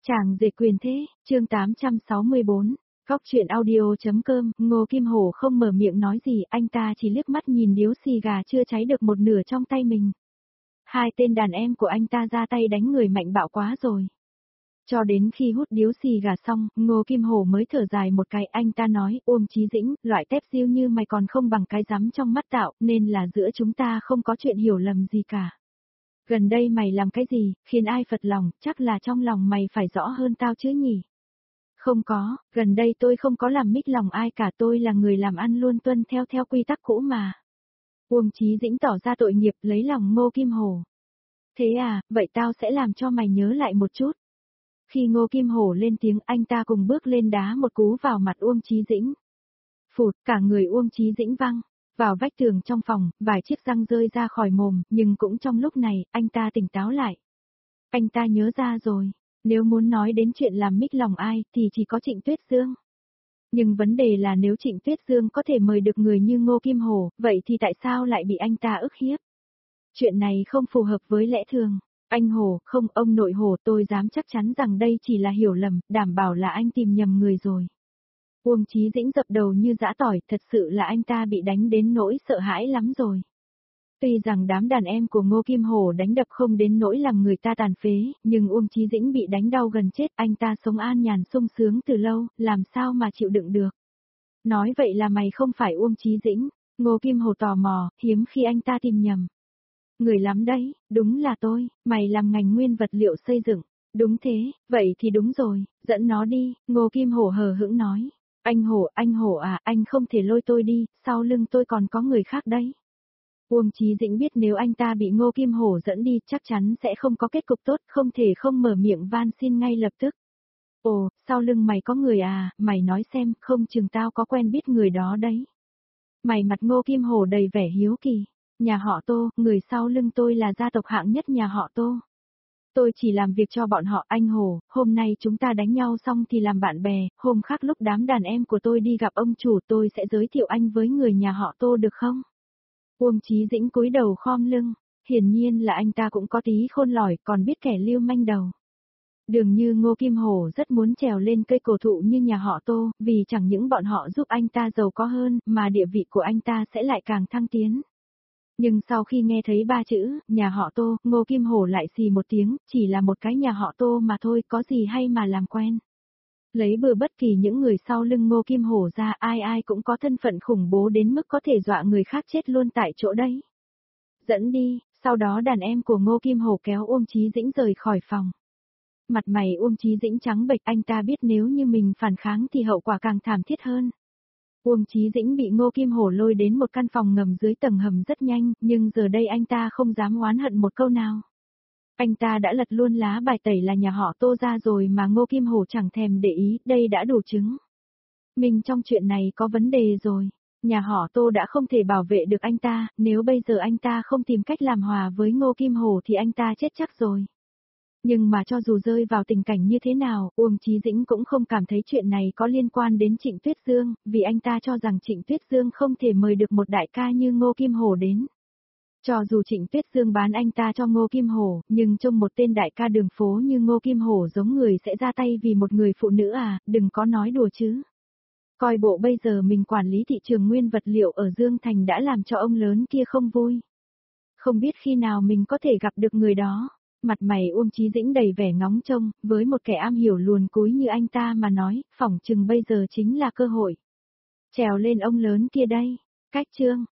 Chàng dệt quyền thế, chương 864, góc truyện audio.com, Ngô Kim Hổ không mở miệng nói gì, anh ta chỉ liếc mắt nhìn điếu xì gà chưa cháy được một nửa trong tay mình. Hai tên đàn em của anh ta ra tay đánh người mạnh bạo quá rồi. Cho đến khi hút điếu xì gà xong, Ngô Kim Hổ mới thở dài một cái, anh ta nói, Uông Chí Dĩnh, loại tép diêu như mày còn không bằng cái rắm trong mắt tạo, nên là giữa chúng ta không có chuyện hiểu lầm gì cả. Gần đây mày làm cái gì, khiến ai phật lòng, chắc là trong lòng mày phải rõ hơn tao chứ nhỉ? Không có, gần đây tôi không có làm mích lòng ai cả, tôi là người làm ăn luôn tuân theo quy tắc cũ mà. Uông Chí Dĩnh tỏ ra tội nghiệp lấy lòng Ngô Kim Hổ. Thế à, vậy tao sẽ làm cho mày nhớ lại một chút. Khi Ngô Kim Hổ lên tiếng, anh ta cùng bước lên đá một cú vào mặt Uông Chí Dĩnh. Phụt, cả người Uông Chí Dĩnh văng vào vách tường trong phòng, vài chiếc răng rơi ra khỏi mồm, nhưng cũng trong lúc này, anh ta tỉnh táo lại. Anh ta nhớ ra rồi, nếu muốn nói đến chuyện làm mích lòng ai, thì chỉ có Trịnh Tuyết Dương. Nhưng vấn đề là nếu Trịnh Tuyết Dương có thể mời được người như Ngô Kim Hổ, vậy thì tại sao lại bị anh ta ức hiếp? Chuyện này không phù hợp với lẽ thường. Anh Hổ, không, ông nội Hổ, tôi dám chắc chắn rằng đây chỉ là hiểu lầm, đảm bảo là anh tìm nhầm người rồi. Uông Chí Dĩnh dập đầu như giã tỏi, thật sự là anh ta bị đánh đến nỗi sợ hãi lắm rồi. Tuy rằng đám đàn em của Ngô Kim Hổ đánh đập không đến nỗi làm người ta tàn phế, nhưng Uông Chí Dĩnh bị đánh đau gần chết, anh ta sống an nhàn sung sướng từ lâu, làm sao mà chịu đựng được. Nói vậy là mày không phải Uông Chí Dĩnh, Ngô Kim Hổ tò mò, hiếm khi anh ta tìm nhầm. Người lắm đấy, đúng là tôi, mày làm ngành nguyên vật liệu xây dựng. Đúng thế, vậy thì đúng rồi, dẫn nó đi, Ngô Kim Hổ hờ hững nói. Anh Hổ à, anh không thể lôi tôi đi, sau lưng tôi còn có người khác đấy. Uông Chí Dĩnh biết nếu anh ta bị Ngô Kim Hổ dẫn đi chắc chắn sẽ không có kết cục tốt, không thể không mở miệng van xin ngay lập tức. Ồ, sau lưng mày có người à, mày nói xem, không chừng tao có quen biết người đó đấy. Mày mặt Ngô Kim Hổ đầy vẻ hiếu kỳ. Nhà họ Tô, người sau lưng tôi là gia tộc hạng nhất nhà họ Tô. Tôi chỉ làm việc cho bọn họ, anh Hồ, hôm nay chúng ta đánh nhau xong thì làm bạn bè, hôm khác lúc đám đàn em của tôi đi gặp ông chủ tôi sẽ giới thiệu anh với người nhà họ Tô được không? Uông Chí Dĩnh cúi đầu khom lưng, hiển nhiên là anh ta cũng có tí khôn lỏi, còn biết kẻ lưu manh đầu. Dường như Ngô Kim Hổ rất muốn trèo lên cây cổ thụ như nhà họ Tô, vì chẳng những bọn họ giúp anh ta giàu có hơn, mà địa vị của anh ta sẽ lại càng thăng tiến. Nhưng sau khi nghe thấy ba chữ, nhà họ Tô, Ngô Kim Hổ lại xì một tiếng, chỉ là một cái nhà họ Tô mà thôi, có gì hay mà làm quen. Lấy bừa bất kỳ những người sau lưng Ngô Kim Hổ ra, ai ai cũng có thân phận khủng bố đến mức có thể dọa người khác chết luôn tại chỗ đấy. Dẫn đi, sau đó đàn em của Ngô Kim Hổ kéo Uông Chí Dĩnh rời khỏi phòng. Mặt mày Uông Chí Dĩnh trắng bệch, anh ta biết nếu như mình phản kháng thì hậu quả càng thảm thiết hơn. Uông Chí Dĩnh bị Ngô Kim Hổ lôi đến một căn phòng ngầm dưới tầng hầm rất nhanh, nhưng giờ đây anh ta không dám oán hận một câu nào. Anh ta đã lật luôn lá bài tẩy là nhà họ Tô ra rồi mà Ngô Kim Hổ chẳng thèm để ý, đây đã đủ chứng. Mình trong chuyện này có vấn đề rồi. Nhà họ Tô đã không thể bảo vệ được anh ta, nếu bây giờ anh ta không tìm cách làm hòa với Ngô Kim Hổ thì anh ta chết chắc rồi. Nhưng mà cho dù rơi vào tình cảnh như thế nào, Uông Chí Dĩnh cũng không cảm thấy chuyện này có liên quan đến Trịnh Tuyết Dương, vì anh ta cho rằng Trịnh Tuyết Dương không thể mời được một đại ca như Ngô Kim Hổ đến. Cho dù Trịnh Tuyết Dương bán anh ta cho Ngô Kim Hổ, nhưng trông một tên đại ca đường phố như Ngô Kim Hổ giống người sẽ ra tay vì một người phụ nữ à, đừng có nói đùa chứ. Coi bộ bây giờ mình quản lý thị trường nguyên vật liệu ở Dương Thành đã làm cho ông lớn kia không vui. Không biết khi nào mình có thể gặp được người đó. Mặt mày Uông Chí Dĩnh đầy vẻ ngóng trông, với một kẻ am hiểu luồn cúi như anh ta mà nói, phỏng chừng bây giờ chính là cơ hội. Trèo lên ông lớn kia đây. Cách chương.